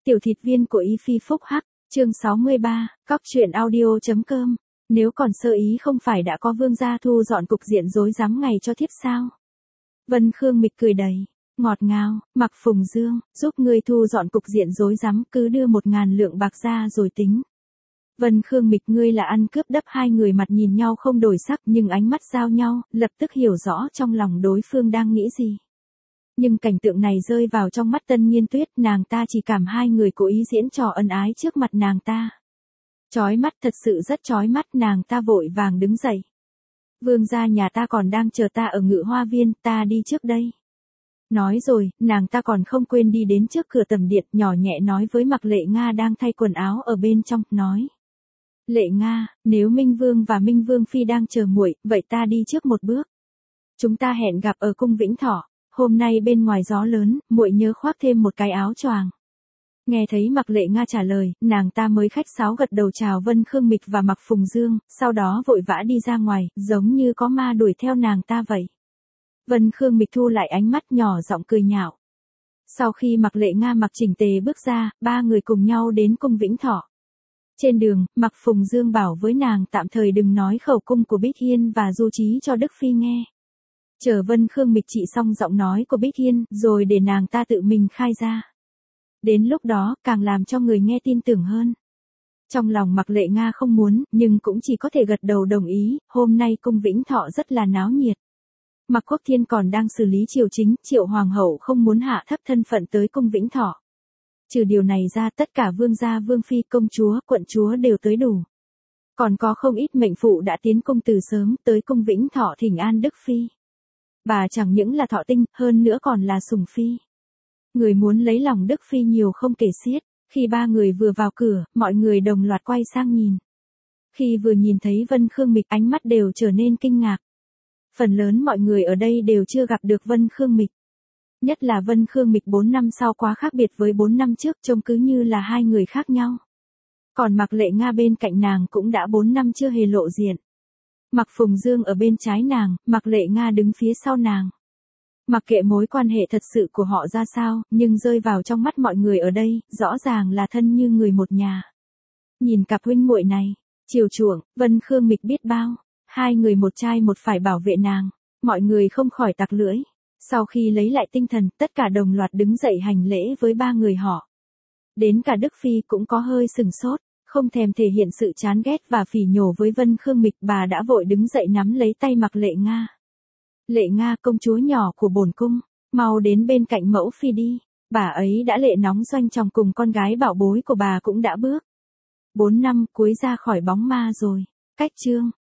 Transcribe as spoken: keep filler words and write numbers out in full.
Tiểu thịt viên của Y Phi Phúc Hắc, chương sáu mươi ba, cóc truyện audio.com. Nếu còn sơ ý không phải đã có Vương gia thu dọn cục diện rối rắm ngày cho thiếp sao? Vân Khương Mịch cười đầy, ngọt ngào, Mặc Phùng Dương, giúp ngươi thu dọn cục diện rối rắm, cứ đưa một ngàn lượng bạc ra rồi tính. Vân Khương Mịch, ngươi là ăn cướp đắp. Hai người mặt nhìn nhau không đổi sắc nhưng ánh mắt giao nhau, lập tức hiểu rõ trong lòng đối phương đang nghĩ gì. Nhưng cảnh tượng này rơi vào trong mắt Tân Nhiên Tuyết, nàng ta chỉ cảm hai người cố ý diễn trò ân ái trước mặt nàng ta. Chói mắt, thật sự rất chói mắt, nàng ta vội vàng đứng dậy. Vương gia nhà ta còn đang chờ ta ở Ngự Hoa Viên, ta đi trước đây. Nói rồi, nàng ta còn không quên đi đến trước cửa tầm điện, nhỏ nhẹ nói với Mặc Lệ Nga đang thay quần áo ở bên trong, nói. Lệ Nga, nếu Minh Vương và Minh Vương Phi đang chờ muội, vậy ta đi trước một bước. Chúng ta hẹn gặp ở cung Vĩnh Thọ. Hôm nay bên ngoài gió lớn, muội nhớ khoác thêm một cái áo choàng. Nghe thấy Mặc Lệ Nga trả lời, nàng ta mới khách sáo gật đầu chào Vân Khương Mịch và Mặc Phùng Dương, sau đó vội vã đi ra ngoài, giống như có ma đuổi theo nàng ta vậy. Vân Khương Mịch thu lại ánh mắt, nhỏ giọng cười nhạo. Sau khi Mặc Lệ Nga mặc chỉnh tề bước ra, ba người cùng nhau đến cung Vĩnh Thọ. Trên đường, Mặc Phùng Dương bảo với nàng tạm thời đừng nói khẩu cung của Bích Hiên và Du Chí cho Đức Phi nghe. Chờ Vân Khương Mịch trị xong giọng nói của Bích Hiên, rồi để nàng ta tự mình khai ra. Đến lúc đó, càng làm cho người nghe tin tưởng hơn. Trong lòng Mặc Lệ Nga không muốn, nhưng cũng chỉ có thể gật đầu đồng ý, hôm nay cung Vĩnh Thọ rất là náo nhiệt. Mặc Quốc Thiên còn đang xử lý triều chính, Triệu Hoàng hậu không muốn hạ thấp thân phận tới cung Vĩnh Thọ. Trừ điều này ra, tất cả vương gia, vương phi, công chúa, quận chúa đều tới đủ. Còn có không ít mệnh phụ đã tiến cung từ sớm tới cung Vĩnh Thọ thỉnh an Đức Phi. Bà chẳng những là thọ tinh, hơn nữa còn là sủng phi. Người muốn lấy lòng Đức Phi nhiều không kể xiết. Khi ba người vừa vào cửa, mọi người đồng loạt quay sang nhìn. Khi vừa nhìn thấy Vân Khương Mịch, ánh mắt đều trở nên kinh ngạc. Phần lớn mọi người ở đây đều chưa gặp được Vân Khương Mịch. Nhất là Vân Khương Mịch bốn năm sau quá khác biệt với bốn năm trước, trông cứ như là hai người khác nhau. Còn Mặc Lệ Nga bên cạnh nàng cũng đã bốn năm chưa hề lộ diện. Mặc Phùng Dương ở bên trái nàng, Mặc Lệ Nga đứng phía sau nàng. Mặc kệ mối quan hệ thật sự của họ ra sao, nhưng rơi vào trong mắt mọi người ở đây, rõ ràng là thân như người một nhà. Nhìn cặp huynh muội này, chiều chuộng, Vân Khương Mịch biết bao, hai người một trai một phải bảo vệ nàng, mọi người không khỏi tặc lưỡi. Sau khi lấy lại tinh thần, tất cả đồng loạt đứng dậy hành lễ với ba người họ. Đến cả Đức Phi cũng có hơi sừng sốt. Không thèm thể hiện sự chán ghét và phỉ nhổ với Vân Khương Mịch, bà đã vội đứng dậy nắm lấy tay Mặc Lệ Nga. Lệ Nga, công chúa nhỏ của bổn cung, mau đến bên cạnh mẫu phi đi. Bà ấy đã lệ nóng doanh chồng cùng con gái bảo bối của bà cũng đã bước. Bốn năm cuối ra khỏi bóng ma rồi. Cách chương.